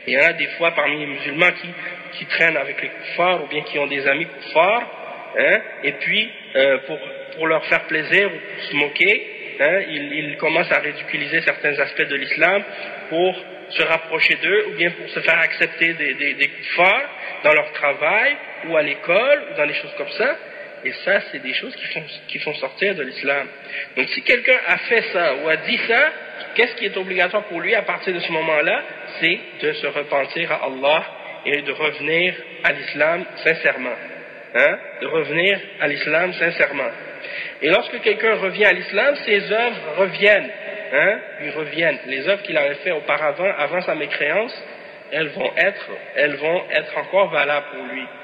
Il y en a des fois parmi les musulmans qui traînent avec les kuffars ou bien qui ont des amis kuffars, hein, et puis pour leur faire plaisir ou pour se moquer, hein, ils commencent à ridiculiser certains aspects de l'islam pour se rapprocher d'eux ou bien pour se faire accepter des kuffars dans leur travail ou à l'école ou dans des choses comme ça. Et ça, c'est des choses qui font sortir de l'islam. Donc si quelqu'un a fait ça ou a dit ça, qu'est-ce qui est obligatoire pour lui à partir de ce moment-là? C'est de se repentir à Allah et de revenir à l'islam sincèrement. Hein? De revenir à l'islam sincèrement. Et lorsque quelqu'un revient à l'islam, ses œuvres reviennent. Hein? Lui reviennent. Les œuvres qu'il avait fait auparavant, avant sa mécréance, elles vont être encore valables pour lui.